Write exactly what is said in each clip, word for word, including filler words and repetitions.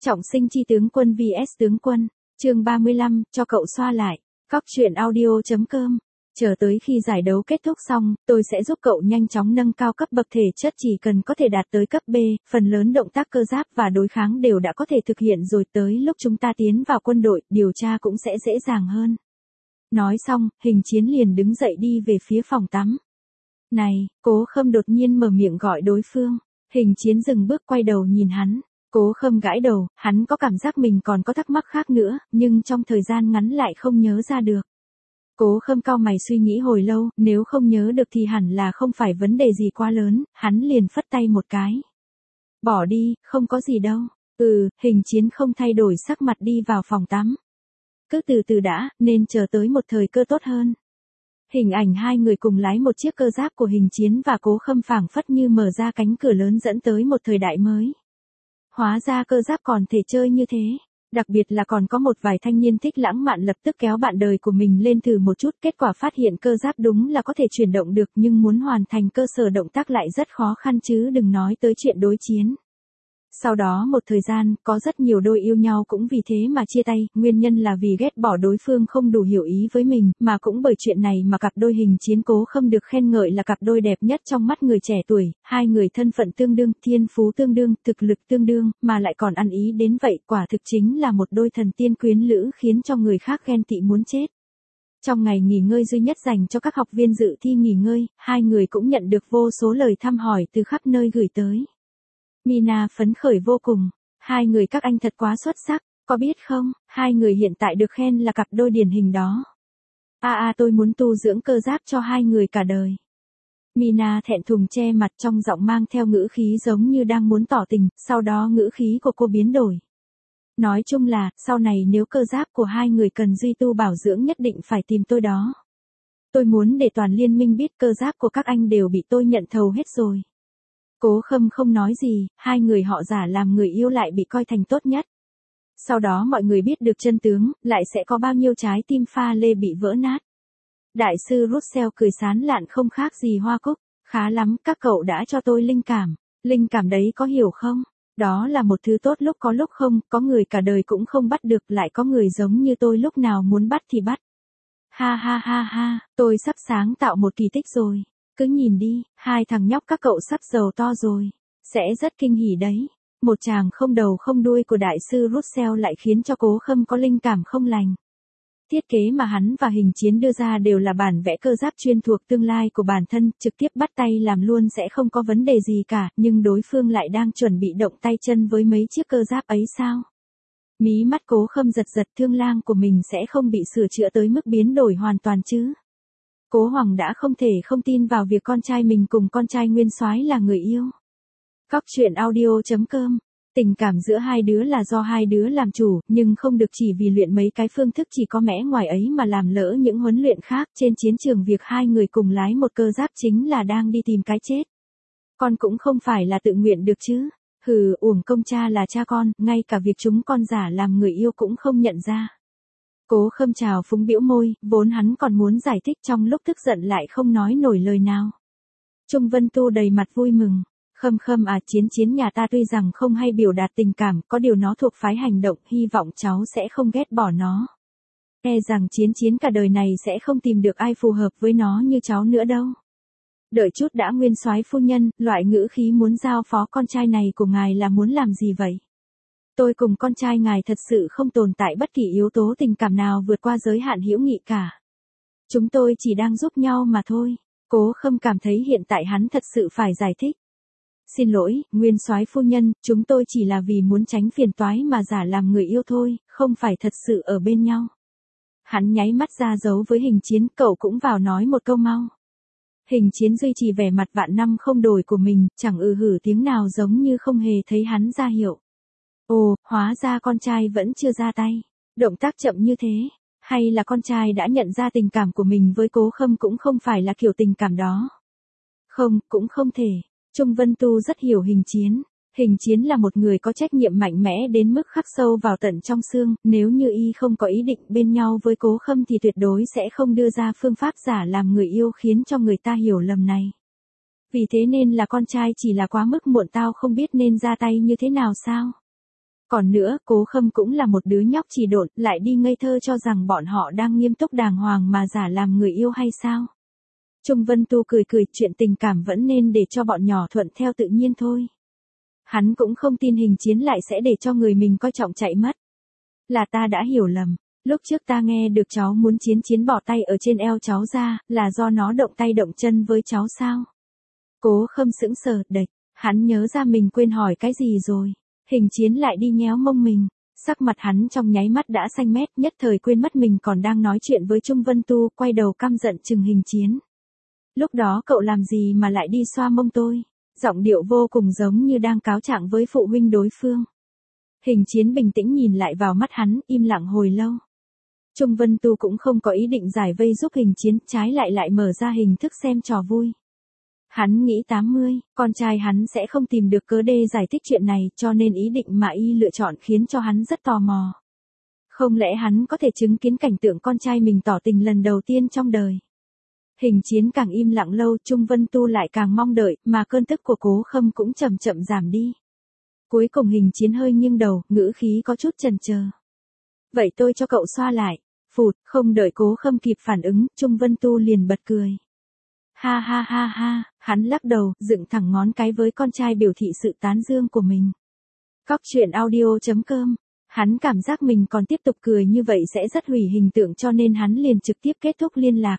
Trọng sinh chi tướng quân vs tướng quân, chương ba mươi lăm, cho cậu xoa lại. Cóc truyện audio.com. Chờ tới khi giải đấu kết thúc xong, tôi sẽ giúp cậu nhanh chóng nâng cao cấp bậc thể chất, chỉ cần có thể đạt tới cấp B, phần lớn động tác cơ giáp và đối kháng đều đã có thể thực hiện rồi, tới lúc chúng ta tiến vào quân đội, điều tra cũng sẽ dễ dàng hơn. Nói xong, Hình Chiến liền đứng dậy đi về phía phòng tắm. Này, Cố Khâm đột nhiên mở miệng gọi đối phương. Hình Chiến dừng bước quay đầu nhìn hắn. Cố Khâm gãi đầu, hắn có cảm giác mình còn có thắc mắc khác nữa, nhưng trong thời gian ngắn lại không nhớ ra được. Cố Khâm cau mày suy nghĩ hồi lâu, nếu không nhớ được thì hẳn là không phải vấn đề gì quá lớn, hắn liền phất tay một cái. Bỏ đi, không có gì đâu. Ừ, Hình Chiến không thay đổi sắc mặt đi vào phòng tắm. Cứ từ từ đã, nên chờ tới một thời cơ tốt hơn. Hình ảnh hai người cùng lái một chiếc cơ giáp của Hình Chiến và Cố Khâm phảng phất như mở ra cánh cửa lớn dẫn tới một thời đại mới. Hóa ra cơ giáp còn thể chơi như thế. Đặc biệt là còn có một vài thanh niên thích lãng mạn lập tức kéo bạn đời của mình lên thử một chút, kết quả phát hiện cơ giáp đúng là có thể chuyển động được, nhưng muốn hoàn thành cơ sở động tác lại rất khó khăn chứ đừng nói tới chuyện đối chiến. Sau đó một thời gian, có rất nhiều đôi yêu nhau cũng vì thế mà chia tay, nguyên nhân là vì ghét bỏ đối phương không đủ hiểu ý với mình, mà cũng bởi chuyện này mà cặp đôi Hình Chiến Cố Khâm được khen ngợi là cặp đôi đẹp nhất trong mắt người trẻ tuổi, hai người thân phận tương đương, thiên phú tương đương, thực lực tương đương, mà lại còn ăn ý đến vậy, quả thực chính là một đôi thần tiên quyến lữ khiến cho người khác ghen tị muốn chết. Trong ngày nghỉ ngơi duy nhất dành cho các học viên dự thi nghỉ ngơi, hai người cũng nhận được vô số lời thăm hỏi từ khắp nơi gửi tới. Mina phấn khởi vô cùng, hai người các anh thật quá xuất sắc, có biết không, hai người hiện tại được khen là cặp đôi điển hình đó. A à, à tôi muốn tu dưỡng cơ giáp cho hai người cả đời. Mina thẹn thùng che mặt, trong giọng mang theo ngữ khí giống như đang muốn tỏ tình, sau đó ngữ khí của cô biến đổi. Nói chung là, sau này nếu cơ giáp của hai người cần duy tu bảo dưỡng nhất định phải tìm tôi đó. Tôi muốn để toàn liên minh biết cơ giáp của các anh đều bị tôi nhận thầu hết rồi. Cố Khâm không nói gì, hai người họ giả làm người yêu lại bị coi thành tốt nhất. Sau đó mọi người biết được chân tướng, lại sẽ có bao nhiêu trái tim pha lê bị vỡ nát. Đại sư Russell cười sán lạn không khác gì hoa cúc, khá lắm, các cậu đã cho tôi linh cảm. Linh cảm đấy có hiểu không? Đó là một thứ tốt lúc có lúc không, có người cả đời cũng không bắt được, lại có người giống như tôi lúc nào muốn bắt thì bắt. Ha ha ha ha, tôi sắp sáng tạo một kỳ tích rồi. Cứ nhìn đi, hai thằng nhóc các cậu sắp giàu to rồi. Sẽ rất kinh hỉ đấy. Một chàng không đầu không đuôi của đại sư Russell lại khiến cho Cố Khâm có linh cảm không lành. Thiết kế mà hắn và Hình Chiến đưa ra đều là bản vẽ cơ giáp chuyên thuộc tương lai của bản thân, trực tiếp bắt tay làm luôn sẽ không có vấn đề gì cả, nhưng đối phương lại đang chuẩn bị động tay chân với mấy chiếc cơ giáp ấy sao? Mí mắt Cố Khâm giật giật, thương lang của mình sẽ không bị sửa chữa tới mức biến đổi hoàn toàn chứ? Cố Hoàng đã không thể không tin vào việc con trai mình cùng con trai nguyên soái là người yêu. Cóc truyện audio.com. Tình cảm giữa hai đứa là do hai đứa làm chủ, nhưng không được chỉ vì luyện mấy cái phương thức chỉ có mẽ ngoài ấy mà làm lỡ những huấn luyện khác. Trên chiến trường việc hai người cùng lái một cơ giáp chính là đang đi tìm cái chết. Con cũng không phải là tự nguyện được chứ. Hừ, uổng công cha là cha con, ngay cả việc chúng con giả làm người yêu cũng không nhận ra. Cố Khâm trào phúng bĩu môi, vốn hắn còn muốn giải thích, trong lúc tức giận lại không nói nổi lời nào. Trung Vân Tu đầy mặt vui mừng. Khâm Khâm à, Chiến Chiến nhà ta tuy rằng không hay biểu đạt tình cảm, có điều nó thuộc phái hành động, hy vọng cháu sẽ không ghét bỏ nó. E rằng Chiến Chiến cả đời này sẽ không tìm được ai phù hợp với nó như cháu nữa đâu. Đợi chút đã, nguyên soái phu nhân, loại ngữ khí muốn giao phó con trai này của ngài là muốn làm gì vậy? Tôi cùng con trai ngài thật sự không tồn tại bất kỳ yếu tố tình cảm nào vượt qua giới hạn hữu nghị cả. Chúng tôi chỉ đang giúp nhau mà thôi. Cố Khâm cảm thấy hiện tại hắn thật sự phải giải thích. Xin lỗi, nguyên soái phu nhân, chúng tôi chỉ là vì muốn tránh phiền toái mà giả làm người yêu thôi, không phải thật sự ở bên nhau. Hắn nháy mắt ra dấu với Hình Chiến, cậu cũng vào nói một câu mau. Hình Chiến duy trì vẻ mặt vạn năm không đổi của mình, chẳng ừ hử tiếng nào, giống như không hề thấy hắn ra hiệu. Ồ, hóa ra con trai vẫn chưa ra tay. Động tác chậm như thế. Hay là con trai đã nhận ra tình cảm của mình với Cố Khâm cũng không phải là kiểu tình cảm đó. Không, cũng không thể. Trung Vân Tu rất hiểu Hình Chiến. Hình Chiến là một người có trách nhiệm mạnh mẽ đến mức khắc sâu vào tận trong xương, nếu như y không có ý định bên nhau với Cố Khâm thì tuyệt đối sẽ không đưa ra phương pháp giả làm người yêu khiến cho người ta hiểu lầm này. Vì thế nên là con trai chỉ là quá mức muộn, tao không biết nên ra tay như thế nào sao? Còn nữa, Cố Khâm cũng là một đứa nhóc chỉ độn, lại đi ngây thơ cho rằng bọn họ đang nghiêm túc đàng hoàng mà giả làm người yêu hay sao? Trung Vân Tu cười cười, chuyện tình cảm vẫn nên để cho bọn nhỏ thuận theo tự nhiên thôi. Hắn cũng không tin Hình Chiến lại sẽ để cho người mình coi trọng chạy mất. Là ta đã hiểu lầm, lúc trước ta nghe được cháu muốn Chiến Chiến bỏ tay ở trên eo cháu ra, là do nó động tay động chân với cháu sao? Cố Khâm sững sờ, đệch, hắn nhớ ra mình quên hỏi cái gì rồi. Hình Chiến lại đi nhéo mông mình, sắc mặt hắn trong nháy mắt đã xanh mét, nhất thời quên mất mình còn đang nói chuyện với Trung Vân Tu, quay đầu căm giận chừng Hình Chiến. Lúc đó cậu làm gì mà lại đi xoa mông tôi? Giọng điệu vô cùng giống như đang cáo trạng với phụ huynh đối phương. Hình Chiến bình tĩnh nhìn lại vào mắt hắn, im lặng hồi lâu. Trung Vân Tu cũng không có ý định giải vây giúp Hình Chiến, trái lại lại mở ra hình thức xem trò vui. Hắn nghĩ tám mươi, con trai hắn sẽ không tìm được cớ đê giải thích chuyện này, cho nên ý định mà y lựa chọn khiến cho hắn rất tò mò. Không lẽ hắn có thể chứng kiến cảnh tượng con trai mình tỏ tình lần đầu tiên trong đời? Hình Chiến càng im lặng lâu, Trung Vân Tu lại càng mong đợi, mà cơn tức của Cố Khâm cũng chậm chậm giảm đi. Cuối cùng Hình Chiến hơi nghiêng đầu, ngữ khí có chút chần chờ. Vậy tôi cho cậu xoa lại. Phụt, không đợi Cố Khâm kịp phản ứng, Trung Vân Tu liền bật cười. Ha ha ha ha, hắn lắc đầu, dựng thẳng ngón cái với con trai biểu thị sự tán dương của mình. Cóc truyện audio chấm com. Hắn cảm giác mình còn tiếp tục cười như vậy sẽ rất hủy hình tượng, cho nên hắn liền trực tiếp kết thúc liên lạc.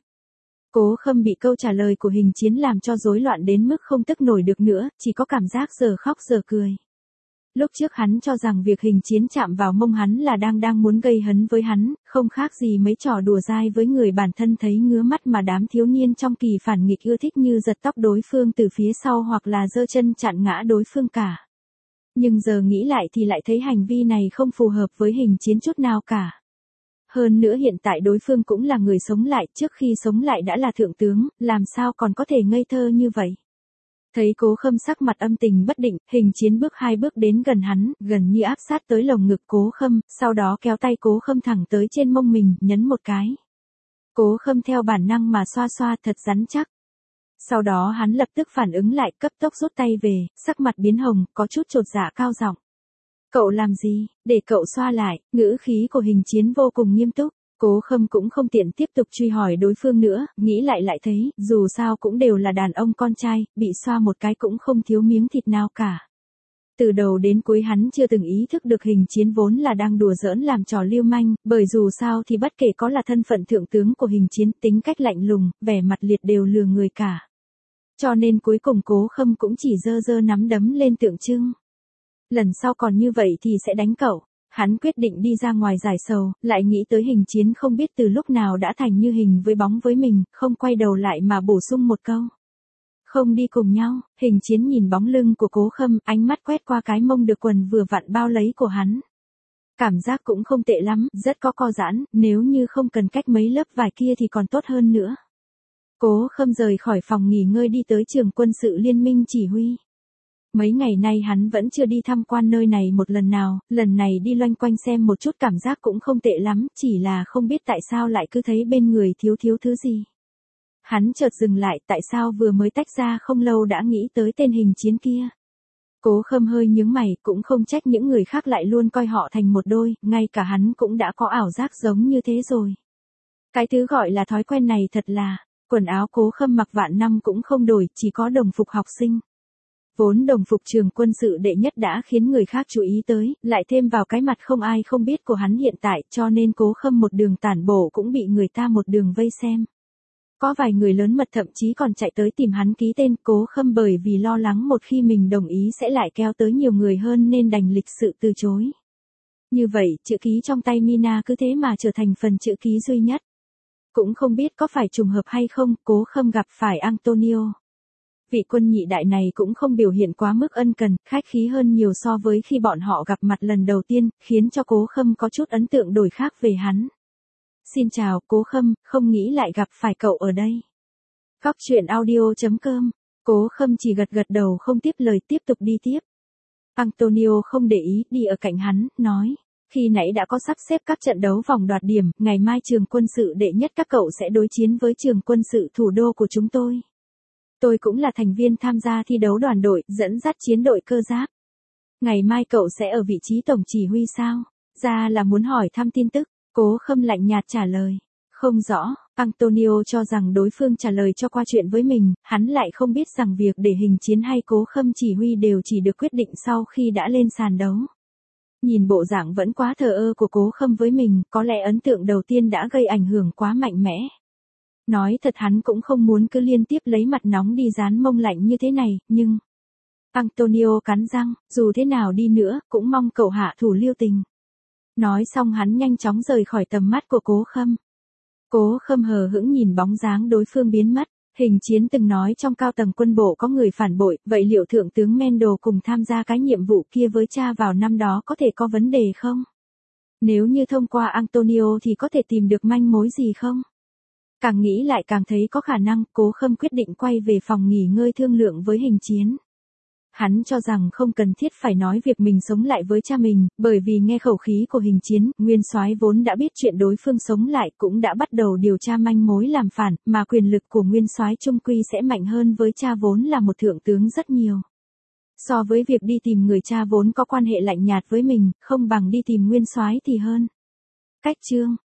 Cố Khâm bị câu trả lời của Hình Chiến làm cho rối loạn đến mức không tức nổi được nữa, chỉ có cảm giác giờ khóc giờ cười. Lúc trước hắn cho rằng việc Hình Chiến chạm vào mông hắn là đang đang muốn gây hấn với hắn, không khác gì mấy trò đùa dai với người bản thân thấy ngứa mắt mà đám thiếu niên trong kỳ phản nghịch ưa thích, như giật tóc đối phương từ phía sau hoặc là giơ chân chặn ngã đối phương cả. Nhưng giờ nghĩ lại thì lại thấy hành vi này không phù hợp với Hình Chiến chút nào cả. Hơn nữa hiện tại đối phương cũng là người sống lại, trước khi sống lại đã là thượng tướng, làm sao còn có thể ngây thơ như vậy. Thấy Cố Khâm sắc mặt âm tình bất định, Hình Chiến bước hai bước đến gần hắn, gần như áp sát tới lồng ngực Cố Khâm, sau đó kéo tay Cố Khâm thẳng tới trên mông mình, nhấn một cái. Cố Khâm theo bản năng mà xoa xoa thật rắn chắc. Sau đó hắn lập tức phản ứng lại, cấp tốc rút tay về, sắc mặt biến hồng, có chút chột dạ cao giọng. Cậu làm gì, để cậu xoa lại, ngữ khí của Hình Chiến vô cùng nghiêm túc. Cố Khâm cũng không tiện tiếp tục truy hỏi đối phương nữa, nghĩ lại lại thấy, dù sao cũng đều là đàn ông con trai, bị xoa một cái cũng không thiếu miếng thịt nào cả. Từ đầu đến cuối hắn chưa từng ý thức được Hình Chiến vốn là đang đùa giỡn làm trò lưu manh, bởi dù sao thì bất kể có là thân phận thượng tướng của Hình Chiến, tính cách lạnh lùng, vẻ mặt liệt đều lừa người cả. Cho nên cuối cùng Cố Khâm cũng chỉ giơ giơ nắm đấm lên tượng trưng. Lần sau còn như vậy thì sẽ đánh cậu. Hắn quyết định đi ra ngoài giải sầu, lại nghĩ tới Hình Chiến không biết từ lúc nào đã thành như hình với bóng với mình, không quay đầu lại mà bổ sung một câu. Không đi cùng nhau. Hình Chiến nhìn bóng lưng của Cố Khâm, ánh mắt quét qua cái mông được quần vừa vặn bao lấy của hắn. Cảm giác cũng không tệ lắm, rất có co giãn, nếu như không cần cách mấy lớp vải kia thì còn tốt hơn nữa. Cố Khâm rời khỏi phòng nghỉ ngơi đi tới trường quân sự liên minh chỉ huy. Mấy ngày nay hắn vẫn chưa đi tham quan nơi này một lần nào, lần này đi loanh quanh xem một chút cảm giác cũng không tệ lắm, chỉ là không biết tại sao lại cứ thấy bên người thiếu thiếu thứ gì. Hắn chợt dừng lại, tại sao vừa mới tách ra không lâu đã nghĩ tới tên Hình Chiến kia. Cố Khâm hơi nhướng mày, cũng không trách những người khác lại luôn coi họ thành một đôi, ngay cả hắn cũng đã có ảo giác giống như thế rồi. Cái thứ gọi là thói quen này thật là, quần áo Cố Khâm mặc vạn năm cũng không đổi, chỉ có đồng phục học sinh. Vốn đồng phục trường quân sự đệ nhất đã khiến người khác chú ý tới, lại thêm vào cái mặt không ai không biết của hắn hiện tại, cho nên Cố Khâm một đường tản bổ cũng bị người ta một đường vây xem. Có vài người lớn mật thậm chí còn chạy tới tìm hắn ký tên. Cố Khâm bởi vì lo lắng một khi mình đồng ý sẽ lại kéo tới nhiều người hơn nên đành lịch sự từ chối. Như vậy, chữ ký trong tay Mina cứ thế mà trở thành phần chữ ký duy nhất. Cũng không biết có phải trùng hợp hay không, Cố Khâm gặp phải Antonio. Vị quân nhị đại này cũng không biểu hiện quá mức ân cần, khách khí hơn nhiều so với khi bọn họ gặp mặt lần đầu tiên, khiến cho Cố Khâm có chút ấn tượng đổi khác về hắn. Xin chào, Cố Khâm, không nghĩ lại gặp phải cậu ở đây. Cóc truyện audio chấm com. Cố Khâm chỉ gật gật đầu không tiếp lời, tiếp tục đi tiếp. Antonio không để ý, đi ở cạnh hắn, nói. Khi nãy đã có sắp xếp các trận đấu vòng đoạt điểm, ngày mai trường quân sự đệ nhất các cậu sẽ đối chiến với trường quân sự thủ đô của chúng tôi. Tôi cũng là thành viên tham gia thi đấu đoàn đội, dẫn dắt chiến đội cơ giáp. Ngày mai cậu sẽ ở vị trí tổng chỉ huy sao? Ra là muốn hỏi thăm tin tức, Cố Khâm lạnh nhạt trả lời. Không rõ, Antonio cho rằng đối phương trả lời cho qua chuyện với mình, hắn lại không biết rằng việc để Hình Chiến hay Cố Khâm chỉ huy đều chỉ được quyết định sau khi đã lên sàn đấu. Nhìn bộ dạng vẫn quá thờ ơ của Cố Khâm với mình, có lẽ ấn tượng đầu tiên đã gây ảnh hưởng quá mạnh mẽ. Nói thật hắn cũng không muốn cứ liên tiếp lấy mặt nóng đi dán mông lạnh như thế này, nhưng... Antonio cắn răng, dù thế nào đi nữa, cũng mong cậu hạ thủ lưu tình. Nói xong hắn nhanh chóng rời khỏi tầm mắt của Cố Khâm. Cố Khâm hờ hững nhìn bóng dáng đối phương biến mất. Hình Chiến từng nói trong cao tầng quân bộ có người phản bội, vậy liệu Thượng tướng Mendo cùng tham gia cái nhiệm vụ kia với cha vào năm đó có thể có vấn đề không? Nếu như thông qua Antonio thì có thể tìm được manh mối gì không? Càng nghĩ lại càng thấy có khả năng. Cố Khâm quyết định quay về phòng nghỉ ngơi thương lượng với Hình Chiến. Hắn cho rằng không cần thiết phải nói việc mình sống lại với cha mình, bởi vì nghe khẩu khí của Hình Chiến, Nguyên Soái vốn đã biết chuyện đối phương sống lại, cũng đã bắt đầu điều tra manh mối làm phản, mà quyền lực của Nguyên Soái chung quy sẽ mạnh hơn với cha vốn là một thượng tướng rất nhiều. So với việc đi tìm người cha vốn có quan hệ lạnh nhạt với mình, không bằng đi tìm Nguyên Soái thì hơn. Cách chương